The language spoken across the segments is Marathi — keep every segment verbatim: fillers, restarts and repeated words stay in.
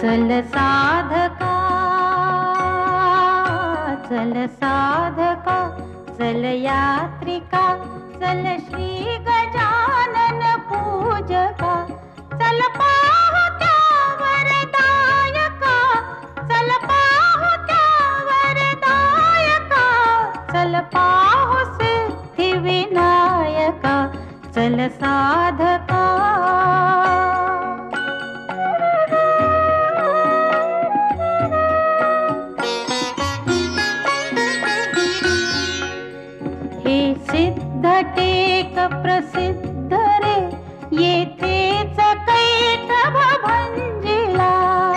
चल साधका चल साधका चल यात्रिका चल श्री गजानन पूजका चल पाहू त्या वरदायका चल पाहू त्या वरदायका चल पाहू सिद्धी विनायका चल साधका सिद्धटेक प्रसिद्ध रे येथेच कैटभ भंजिला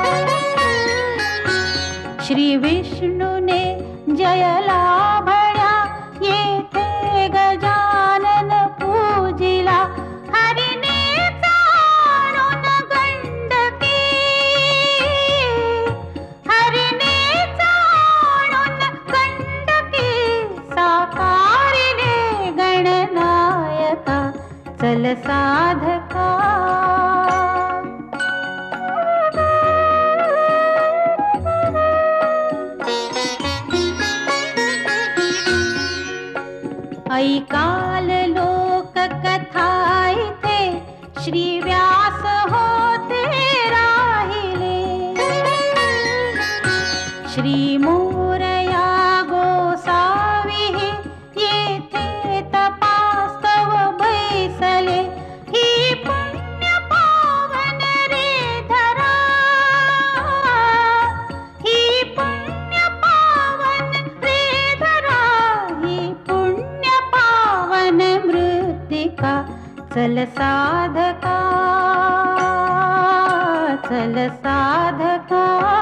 श्री विष्णूने जयला भळ्या येथे गजानन पूजिला हरिने चाणून गंडकी हरिने चाणून गंडकी साकारिले गणनायका चल साधका ऐकाल लोक कथा इथे श्री व्यास होते राहिले श्री मोरया गोसावी येथे तपास्तव बैसले ही पुण्य पावन रे धरा ही पुण्य पावन रे धरा ही पुण्य पावन मृत्तिका चल साधका चल साधका